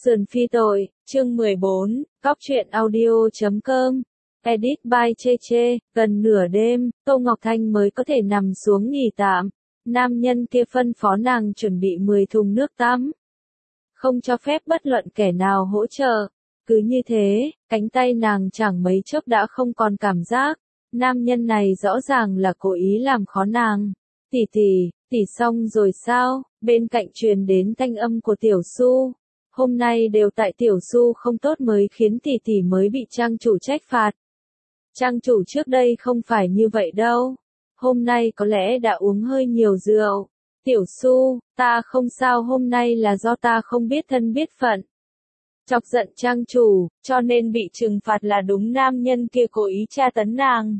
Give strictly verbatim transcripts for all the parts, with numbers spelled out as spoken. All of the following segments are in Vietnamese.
Sườn phi tội, chương mười bốn, góc truyện audio chấm com. Edit by Chê Chê, gần nửa đêm, Tô Ngọc Thanh mới có thể nằm xuống nghỉ tạm. Nam nhân kia phân phó nàng chuẩn bị mười thùng nước tắm. Không cho phép bất luận kẻ nào hỗ trợ. Cứ như thế, cánh tay nàng chẳng mấy chốc đã không còn cảm giác. Nam nhân này rõ ràng là cố ý làm khó nàng. Tỷ tỷ, tỷ xong rồi sao? Bên cạnh truyền đến thanh âm của Tiểu Su. Hôm nay đều tại Tiểu Su không tốt mới khiến tỷ tỷ mới bị trang chủ trách phạt. Trang chủ trước đây không phải như vậy đâu. Hôm nay có lẽ đã uống hơi nhiều rượu. Tiểu Su, ta không sao, hôm nay là do ta không biết thân biết phận. Chọc giận trang chủ, cho nên bị trừng phạt là đúng, nam nhân kia cố ý tra tấn nàng.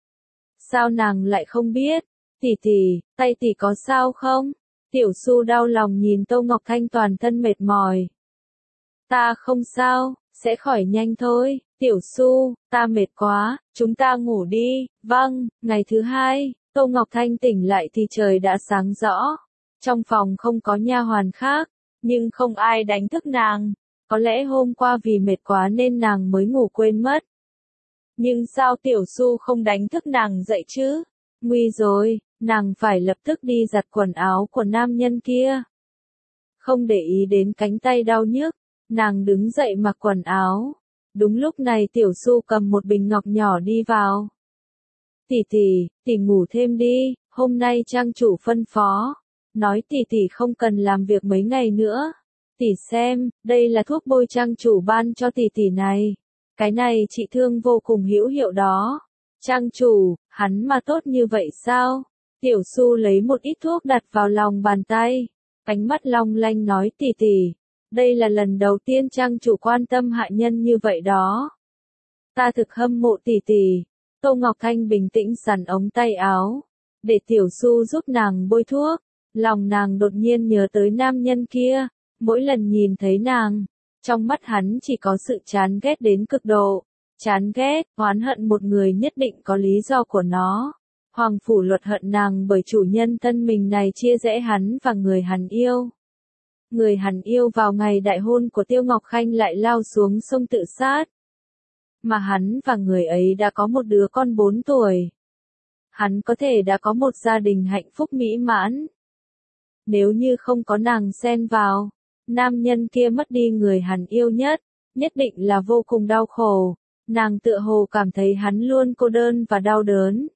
Sao nàng lại không biết? Tỷ tỷ, tay tỷ có sao không? Tiểu Su đau lòng nhìn Tô Ngọc Thanh toàn thân mệt mỏi. Ta không sao, sẽ khỏi nhanh thôi. Tiểu Su, ta mệt quá, chúng ta ngủ đi. Vâng. Ngày thứ hai, Tô Ngọc Thanh tỉnh lại thì trời đã sáng rõ. Trong phòng không có nha hoàn khác, nhưng không ai đánh thức nàng. Có lẽ hôm qua vì mệt quá nên nàng mới ngủ quên mất. Nhưng sao Tiểu Su không đánh thức nàng dậy chứ? Nguy rồi, nàng phải lập tức đi giặt quần áo của nam nhân kia. Không để ý đến cánh tay đau nhức, nàng đứng dậy mặc quần áo. Đúng lúc này Tiểu Su cầm một bình ngọc nhỏ đi vào. Tỷ tỷ, tỷ ngủ thêm đi, hôm nay trang chủ phân phó. Nói tỷ tỷ không cần làm việc mấy ngày nữa. Tỷ xem, đây là thuốc bôi trang chủ ban cho tỷ tỷ này. Cái này trị thương vô cùng hữu hiệu đó. Trang chủ, hắn mà tốt như vậy sao? Tiểu Su lấy một ít thuốc đặt vào lòng bàn tay. Ánh mắt long lanh nói, tỷ tỷ, đây là lần đầu tiên trang chủ quan tâm hạ nhân như vậy đó. Ta thực hâm mộ tỷ tỷ. Tô Ngọc Thanh bình tĩnh sắn ống tay áo, để Tiểu Su giúp nàng bôi thuốc. Lòng nàng đột nhiên nhớ tới nam nhân kia. Mỗi lần nhìn thấy nàng, trong mắt hắn chỉ có sự chán ghét đến cực độ. Chán ghét, oán hận một người nhất định có lý do của nó. Hoàng phủ luật hận nàng bởi chủ nhân thân mình này chia rẽ hắn và người hắn yêu. Người hắn yêu vào ngày đại hôn của Tiêu Ngọc Khanh lại lao xuống sông tự sát. Mà hắn và người ấy đã có một đứa con bốn tuổi. Hắn có thể đã có một gia đình hạnh phúc mỹ mãn. Nếu như không có nàng xen vào, nam nhân kia mất đi người hắn yêu nhất, nhất định là vô cùng đau khổ. Nàng tựa hồ cảm thấy hắn luôn cô đơn và đau đớn.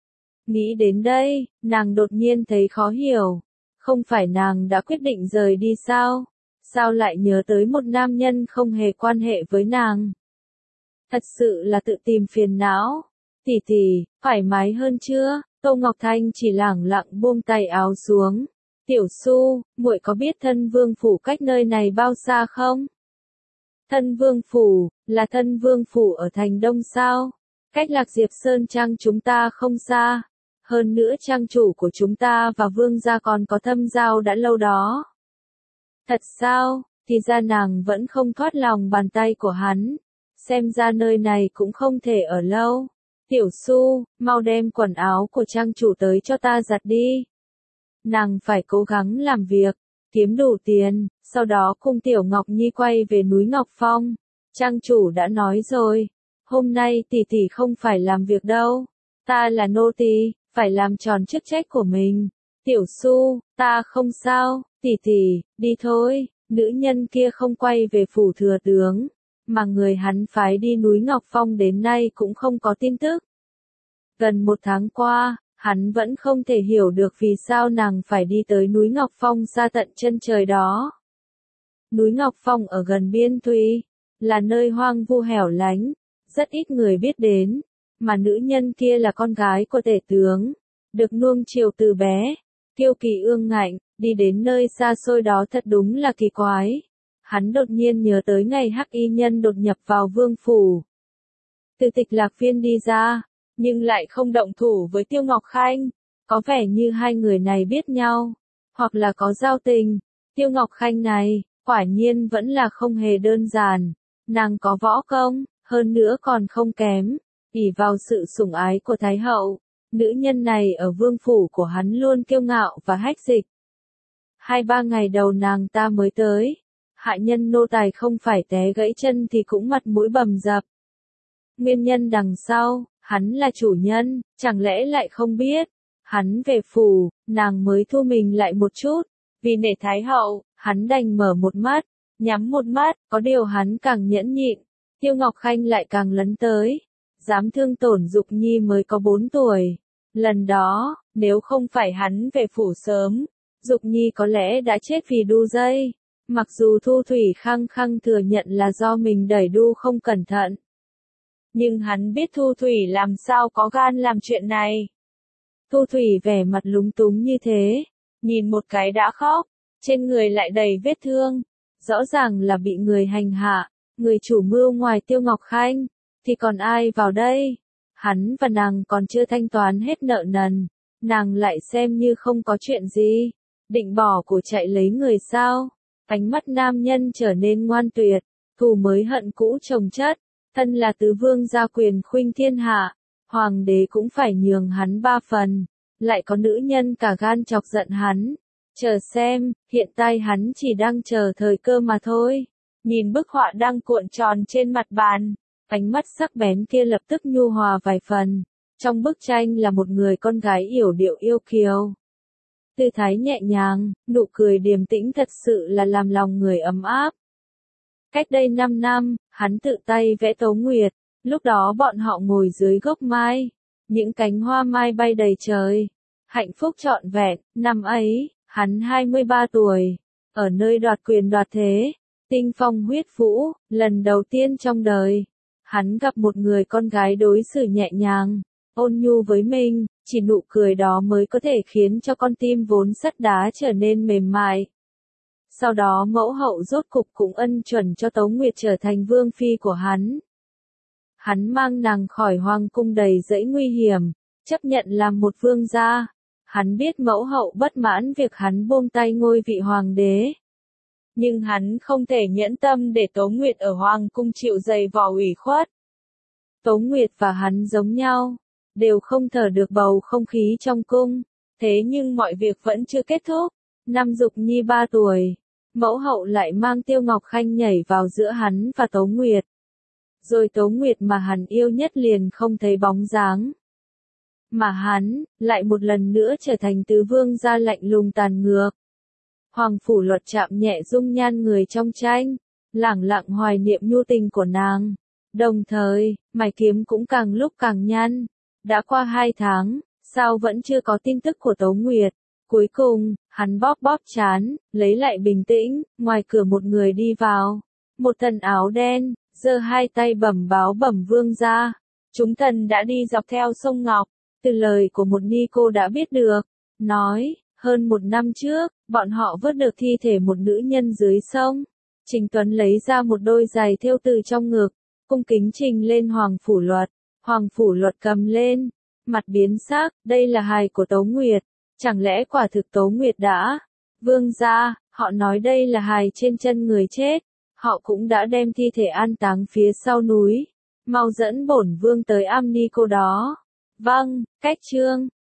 Nghĩ đến đây, nàng đột nhiên thấy khó hiểu. Không phải nàng đã quyết định rời đi sao? Sao lại nhớ tới một nam nhân không hề quan hệ với nàng? Thật sự là tự tìm phiền não. Tỷ tỷ, thoải mái hơn chưa? Tô Ngọc Thanh chỉ lẳng lặng buông tay áo xuống. Tiểu Su, muội có biết Thân Vương phủ cách nơi này bao xa không? Thân Vương phủ, là Thân Vương phủ ở thành Đông sao? Cách Lạc Diệp Sơn Trang chúng ta không xa. Hơn nữa trang chủ của chúng ta và vương gia còn có thâm giao đã lâu đó. Thật sao? Thì ra nàng vẫn không thoát lòng bàn tay của hắn. Xem ra nơi này cũng không thể ở lâu. Tiểu Su, mau đem quần áo của trang chủ tới cho ta giặt đi. Nàng phải cố gắng làm việc, kiếm đủ tiền, sau đó cùng Tiểu Ngọc Nhi quay về núi Ngọc Phong. Trang chủ đã nói rồi, hôm nay tỷ tỷ không phải làm việc đâu. Ta là nô tỳ, phải làm tròn chức trách của mình. Tiểu Su, ta không sao, tỷ tỷ, đi thôi. Nữ nhân kia không quay về phủ thừa tướng, mà người hắn phái đi núi Ngọc Phong đến nay cũng không có tin tức. Gần một tháng qua, hắn vẫn không thể hiểu được vì sao nàng phải đi tới núi Ngọc Phong xa tận chân trời đó. Núi Ngọc Phong ở gần Biên Thùy, là nơi hoang vu hẻo lánh, rất ít người biết đến, mà nữ nhân kia là con gái của tể tướng, được nuông chiều từ bé, kiêu kỳ ương ngạnh, đi đến nơi xa xôi đó thật đúng là kỳ quái. Hắn đột nhiên nhớ tới ngày hắc y nhân đột nhập vào vương phủ. Từ Tịch Lạc Viên đi ra, nhưng lại không động thủ với Tiêu Ngọc Khanh, có vẻ như hai người này biết nhau, hoặc là có giao tình. Tiêu Ngọc Khanh này, quả nhiên vẫn là không hề đơn giản, nàng có võ công, hơn nữa còn không kém, ỷ vào sự sủng ái của Thái hậu, nữ nhân này ở vương phủ của hắn luôn kiêu ngạo và hách dịch. Hai ba ngày đầu nàng ta mới tới, hạ nhân nô tài không phải té gãy chân thì cũng mặt mũi bầm dập. Nguyên nhân đằng sau, hắn là chủ nhân, chẳng lẽ lại không biết. Hắn về phủ, nàng mới thu mình lại một chút. Vì nể Thái hậu, hắn đành mở một mắt, nhắm một mắt, có điều hắn càng nhẫn nhịn. Tiêu Ngọc Khanh lại càng lấn tới. Dám thương tổn Dục Nhi mới có bốn tuổi. Lần đó, nếu không phải hắn về phủ sớm, Dục Nhi có lẽ đã chết vì đu dây. Mặc dù Thu Thủy khăng khăng thừa nhận là do mình đẩy đu không cẩn thận. Nhưng hắn biết Thu Thủy làm sao có gan làm chuyện này. Thu Thủy vẻ mặt lúng túng như thế, nhìn một cái đã khóc, trên người lại đầy vết thương, rõ ràng là bị người hành hạ, người chủ mưu ngoài Tiêu Ngọc Khanh, thì còn ai vào đây? Hắn và nàng còn chưa thanh toán hết nợ nần, nàng lại xem như không có chuyện gì, định bỏ của chạy lấy người sao? Ánh mắt nam nhân trở nên ngoan tuyệt, thù mới hận cũ chồng chất, thân là tứ vương gia quyền khuynh thiên hạ, hoàng đế cũng phải nhường hắn ba phần, lại có nữ nhân cả gan chọc giận hắn. Chờ xem, hiện tại hắn chỉ đang chờ thời cơ mà thôi. Nhìn bức họa đang cuộn tròn trên mặt bàn, ánh mắt sắc bén kia lập tức nhu hòa vài phần. Trong bức tranh là một người con gái yểu điệu yêu kiều. Tư thái nhẹ nhàng, nụ cười điềm tĩnh thật sự là làm lòng người ấm áp. Cách đây năm năm, hắn tự tay vẽ Tấu Nguyệt, lúc đó bọn họ ngồi dưới gốc mai, những cánh hoa mai bay đầy trời. Hạnh phúc trọn vẹn, năm ấy, hắn hai mươi ba tuổi, ở nơi đoạt quyền đoạt thế, tinh phong huyết vũ, lần đầu tiên trong đời, hắn gặp một người con gái đối xử nhẹ nhàng, ôn nhu với mình, chỉ nụ cười đó mới có thể khiến cho con tim vốn sắt đá trở nên mềm mại. Sau đó mẫu hậu rốt cục cũng ân chuẩn cho Tấu Nguyệt trở thành vương phi của hắn. Hắn mang nàng khỏi hoàng cung đầy dẫy nguy hiểm, chấp nhận làm một vương gia. Hắn biết mẫu hậu bất mãn việc hắn buông tay ngôi vị hoàng đế. Nhưng hắn không thể nhẫn tâm để Tấu Nguyệt ở hoàng cung chịu dày vò ủy khuất. Tấu Nguyệt và hắn giống nhau, đều không thở được bầu không khí trong cung. Thế nhưng mọi việc vẫn chưa kết thúc. Năm Dục Nhi ba tuổi, mẫu hậu lại mang Tiêu Ngọc Khanh nhảy vào giữa hắn và Tấu Nguyệt. Rồi Tấu Nguyệt mà hắn yêu nhất liền không thấy bóng dáng. Mà hắn, lại một lần nữa trở thành tứ vương gia lạnh lùng tàn ngược. Hoàng Phủ Luật chạm nhẹ dung nhan người trong tranh, lẳng lặng hoài niệm nhu tình của nàng. Đồng thời, mày kiếm cũng càng lúc càng nhăn. Đã qua hai tháng, sao vẫn chưa có tin tức của Tấu Nguyệt. Cuối cùng, hắn bóp bóp trán, lấy lại bình tĩnh, ngoài cửa một người đi vào. Một thần áo đen, giơ hai tay bẩm báo bẩm vương gia. Chúng thần đã đi dọc theo sông Ngọc. Từ lời của một ni cô đã biết được, nói, hơn một năm trước, bọn họ vớt được thi thể một nữ nhân dưới sông. Trình Tuấn lấy ra một đôi giày thêu từ trong ngực, cung kính trình lên Hoàng Phủ Luật. Hoàng Phủ Luật cầm lên, mặt biến sắc, đây là hài của Tấu Nguyệt, chẳng lẽ quả thực Tấu Nguyệt đã? Vương gia, họ nói đây là hài trên chân người chết, họ cũng đã đem thi thể an táng phía sau núi. Mau dẫn bổn vương tới am ni cô đó. Vâng, cách chương.